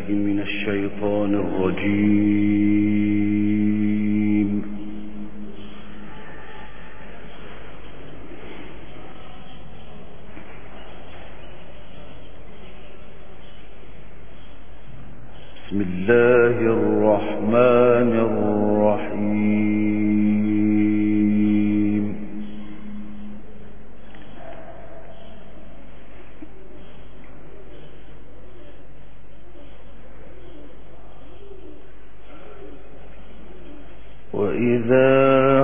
بالله من الشيطان الرجيم. بسم الله الرحمن الرحيم. وإذا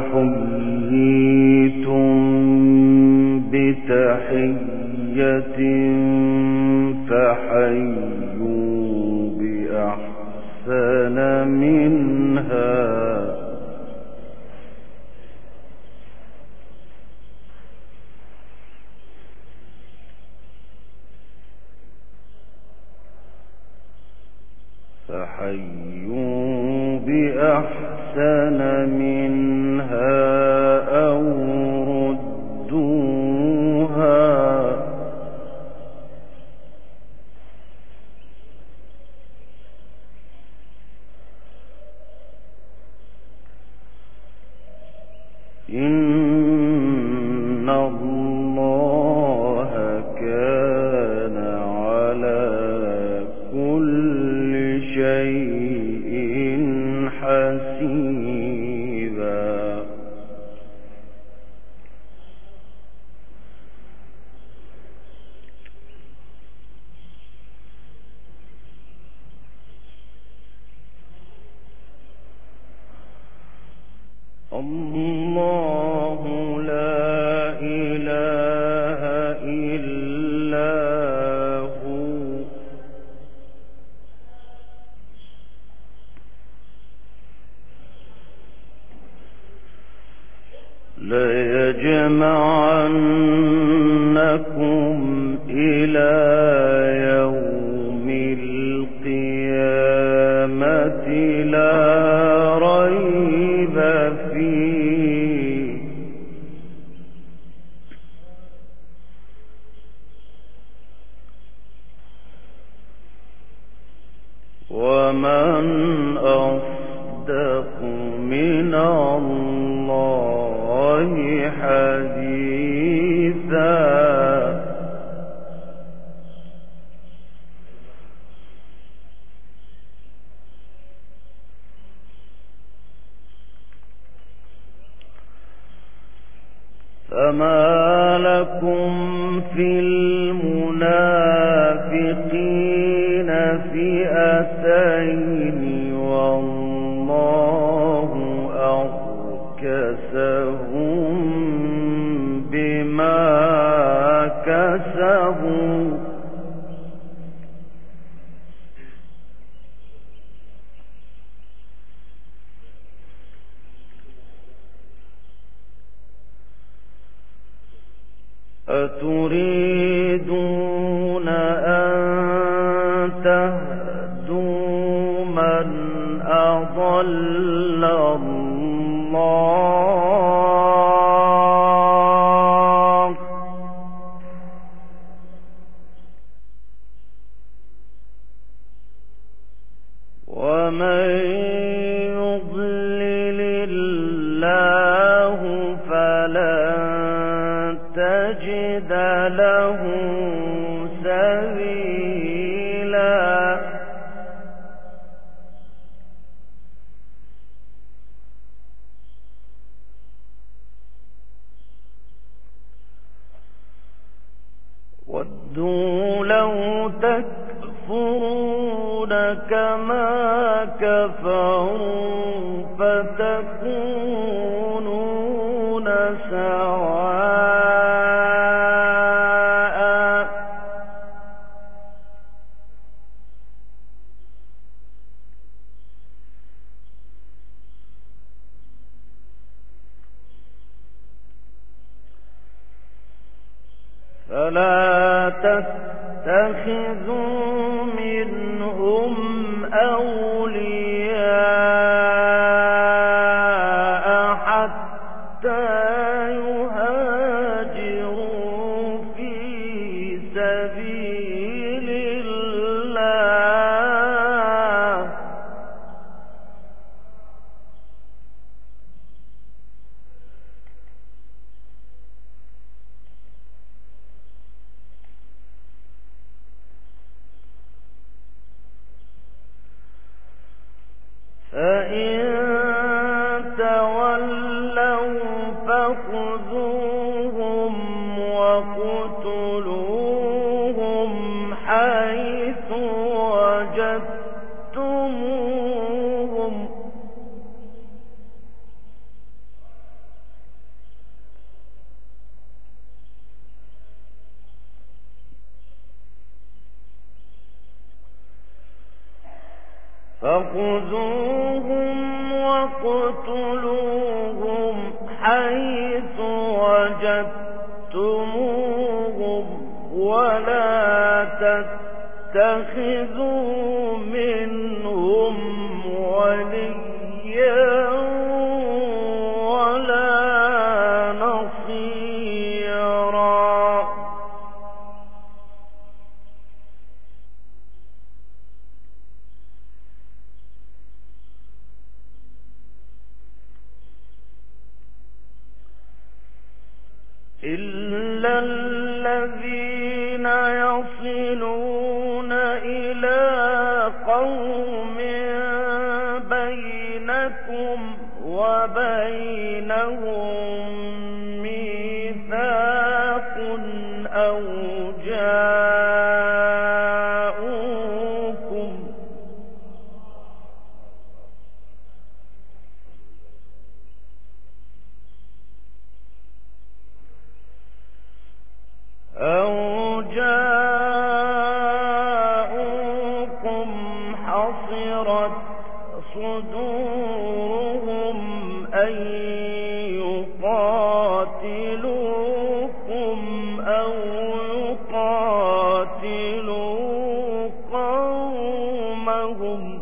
حييتم بتحية فحيوا بأحسن منها أو ردوها إن الله كان على كل شيء حسيبا. الله لا إله إلا هو ليجمعنكم إلى يوم القيامة لا ريب فيه ومن أصدق من الله حديثا. فما لكم في المنافقين فئتين والله أركسهم بما كسبوا أتريدون أن تهدوا من أضل الله ومن يضلل الله فلن تجد له سبيلا. ودوا لو تكفرون كما كفروا فتكونون سواء فلا تتخذوا منهم أولياء حتى يهاجروا في سبيل الله فإن تولوا فخذوهم وقتلوهم حيث وجدتموهم حيث وجدتموهم ولا تتخذوا منهم وليا ولا نصيرا إلا الذين يصلون إلى قوم بينكم وبينهم ميثاق أو جاءوكم حصرت صدورهم أن يقاتلوكم أو يقاتلوا قومهم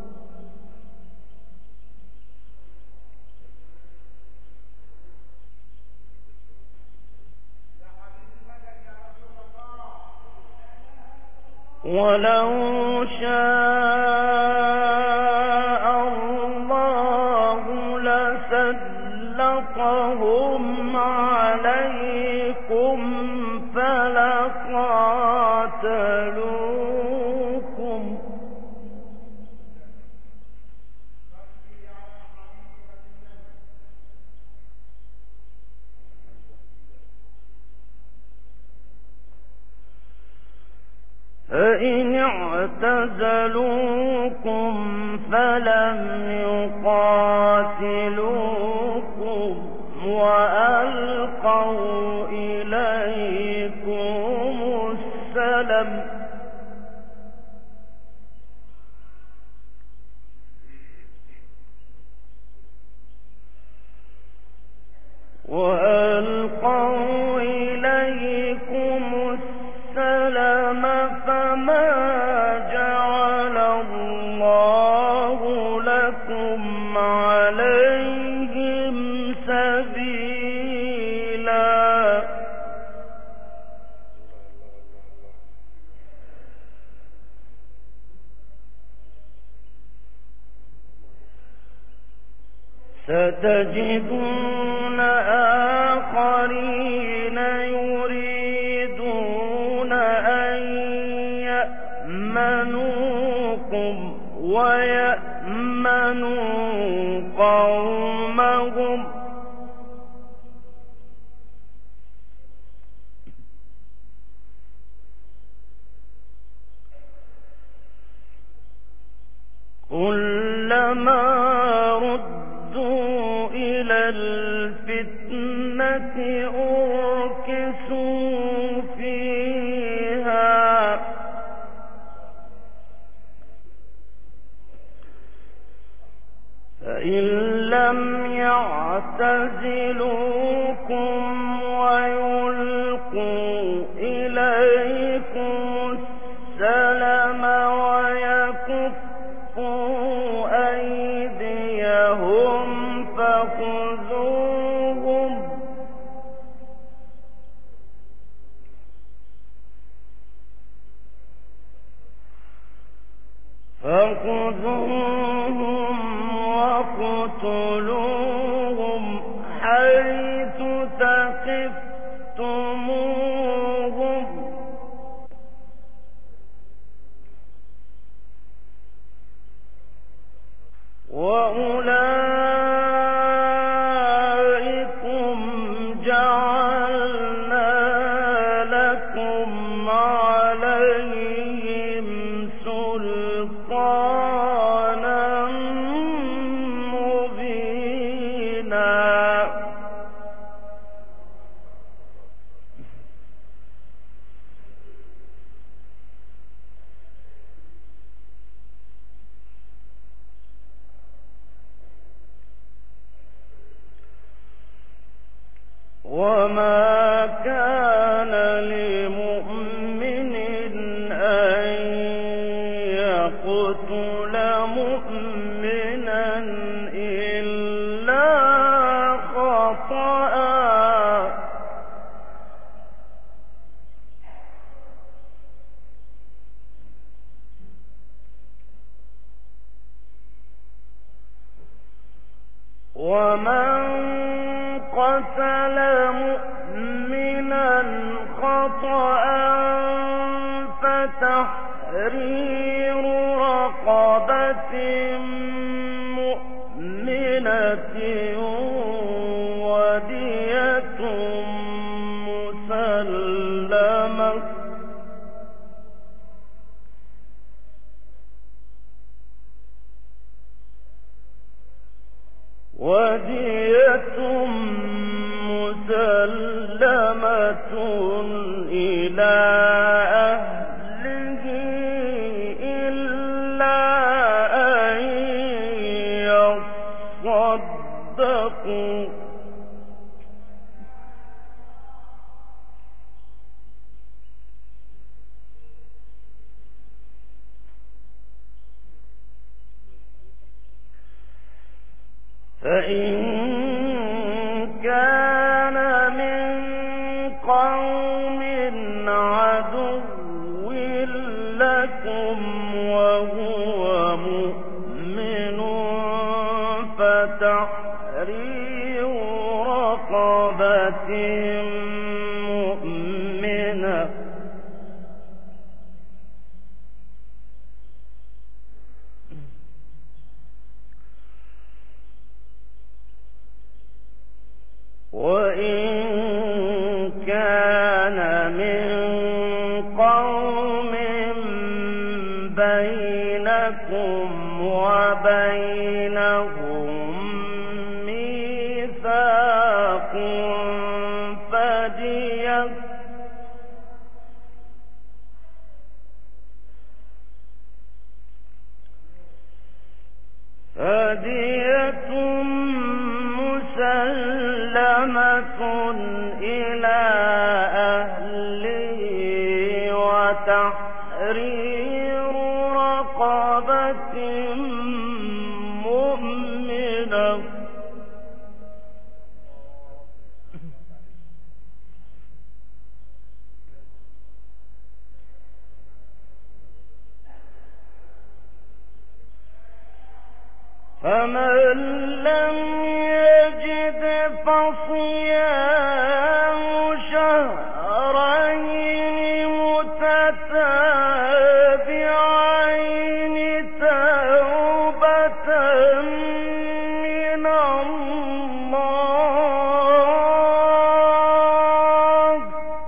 ولو شاء الله لسلطهم عليكم فلقاتلوكم فإن اعتزلوكم فلم يقاتلوكم وألقوا إليكم السلم فما جعل الله لكم عليهم سبيلا ستجدون آخرين يريدون أن يأمنوكم ويأمنوا قومهم كلما ردوا إلى الفتنة أركسوا فيها فإن لم يعتزلوكم ويلقوا إليكم السلم ويكفوا أيديهم فخذوهم واقتلوهم حيث ثقفتموهم وما كان لمؤمن أن يقتل مؤمنا إلا خطأ ومن قتل مؤمنا خطأ فتحرير رقبة مؤمنة ودية مسلمة إلى أهله إلا أن يصدقوا فإن كان من قوم عدو لكم وهو مؤمن فتحرير رقبة مؤمنة وإن كان من قوم بينكم وبينهم ميثاق فدية مسلمة إلى أهله وتحرير رقبة مؤمنة فمن لم يجد فصيام شهرين متتابعين توبة من الله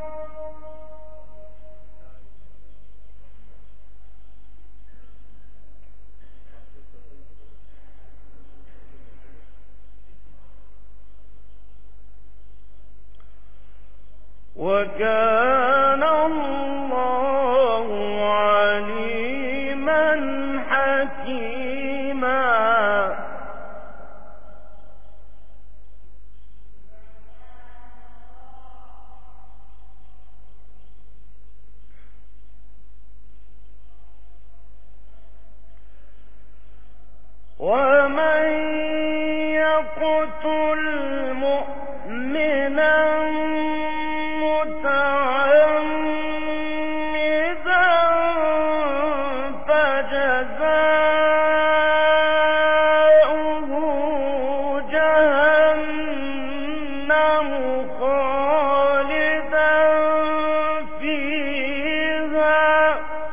وكان الله عليما حكيما ومن يقتل مؤمنا متعمدا فجزاؤه جهنم خالدا فيها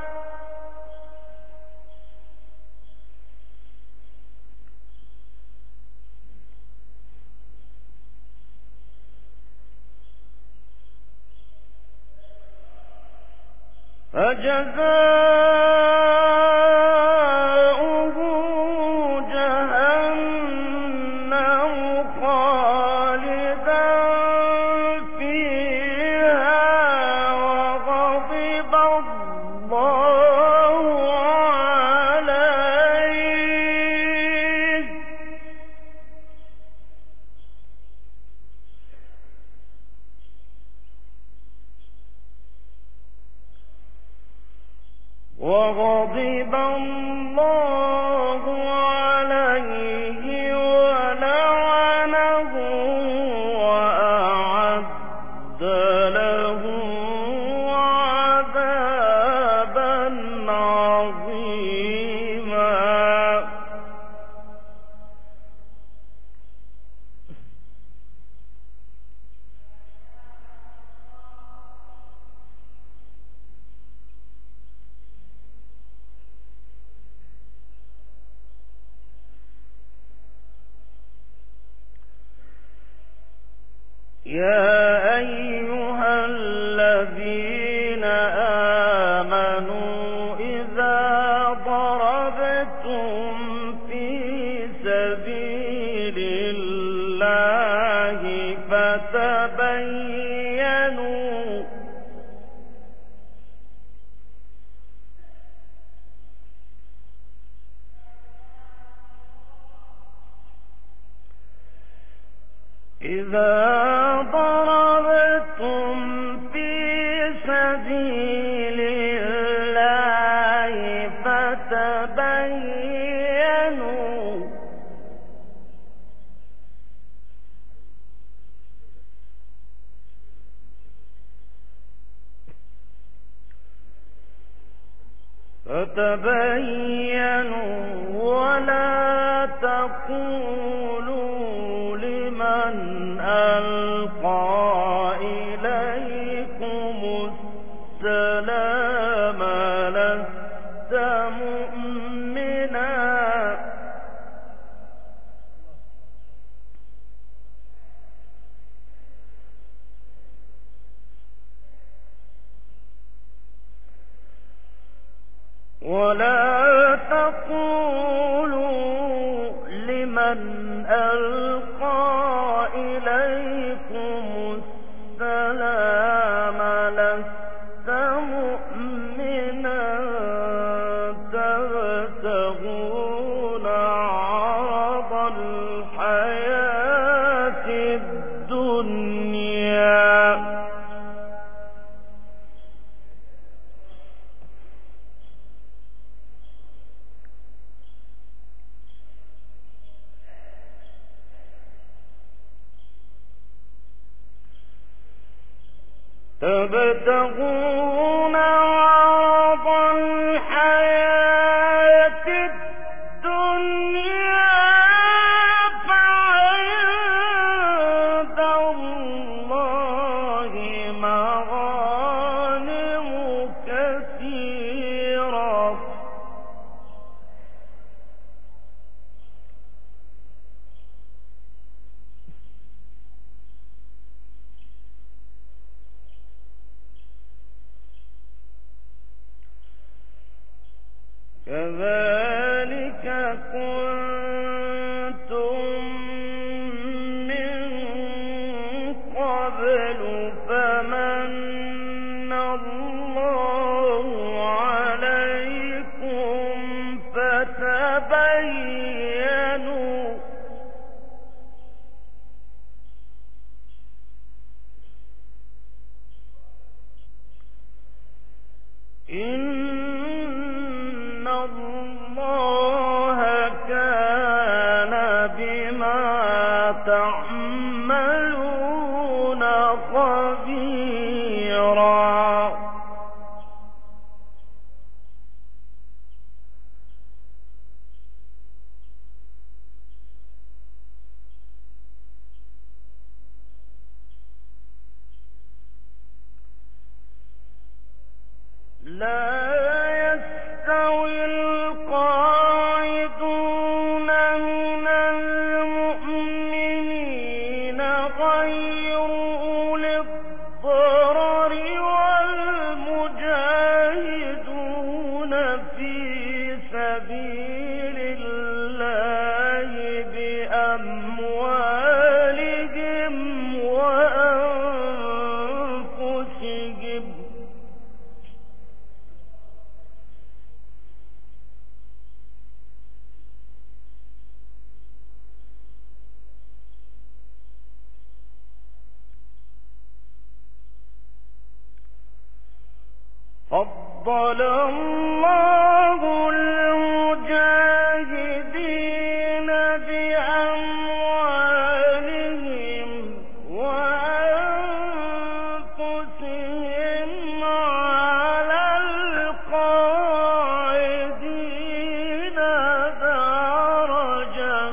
فجزاؤه جهنم خالدا فيها وغضب الله عليه وغضب الله عليه ولعنه وأعد له عذابا عظيما. يا أيها الذين آمنوا إذا ضربتم في سبيل الله فتبينوا فتبينوا ولا تقولوا لمن ألقى إليكم السلام لست مؤمنا ولا تقولوا لمن ألقى إليكم السلام لست مؤمنا تبتغون عرض الحياة الدنيا تبتغون عرض الحياة الدنيا فعند الله مغانم كثيرة كذلك كنتم من قبل فمن الله عليكم فتبينوا إن الله كان بما تعملون خبيرا لا يستوي القاعدون من المؤمنين غير أولي الضرر والمجاهدون في سبيل الله بأموالهم وأنفسهم فضل وفضل الله المجاهدين بأموالهم وأنفسهم على القاعدين درجة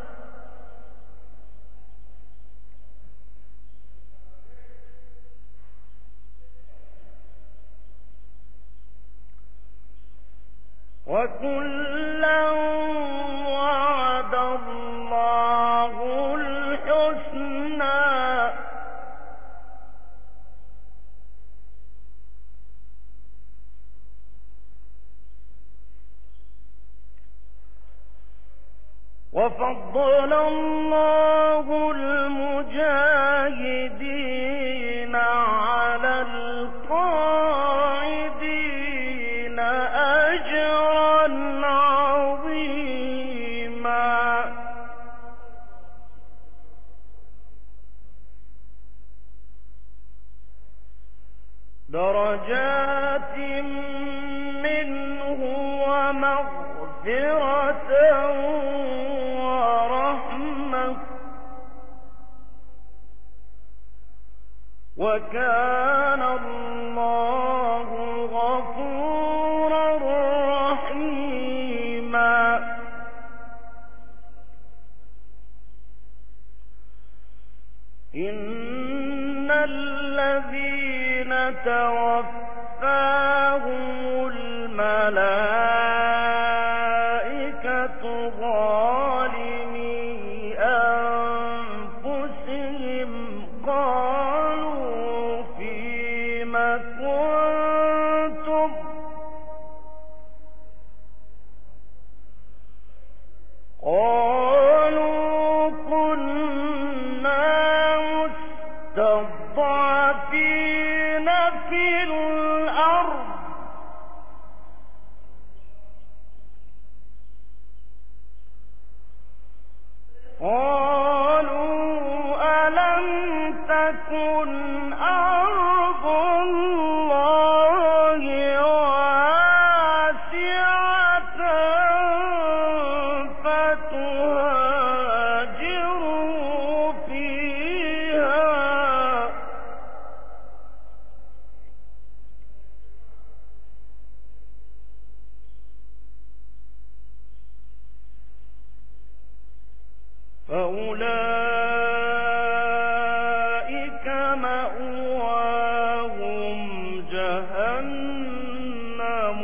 وكلا وعد الله الحسنى وفضل الله المجاهدين على القاعدين أجرا عظيما درجات منه ومغفرة ورحمة وكان الله غفورا رحيما إن الذين توفاهم الملائكة ظالمي أنفسهم قالوا فيم كنتم قالوا كنا مستضعفين في الأرض قالوا ألم تكن أرض الله واسعة فتهاجروا فيها فأولئك مأواهم جهنم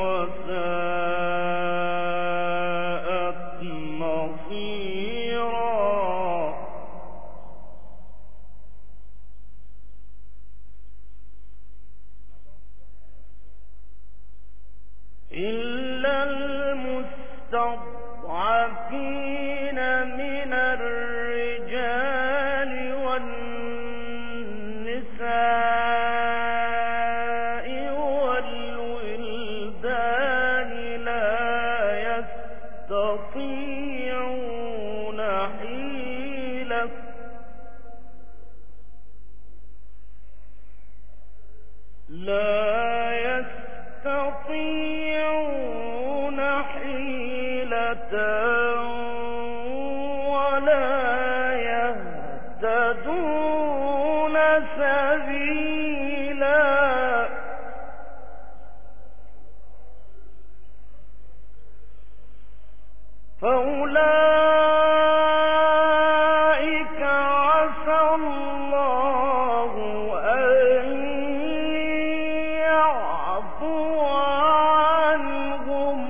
وساءت مصيرا إلا المستضعفين من الرجال والنساء والولدان لا يستطيعون حيلة ولا يهتدون سبيلا فأولئك عسى الله أن يعفو عنهم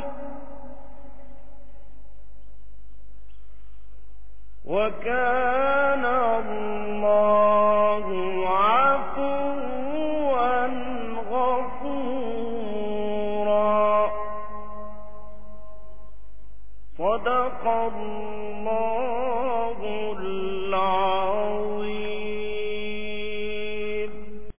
وكان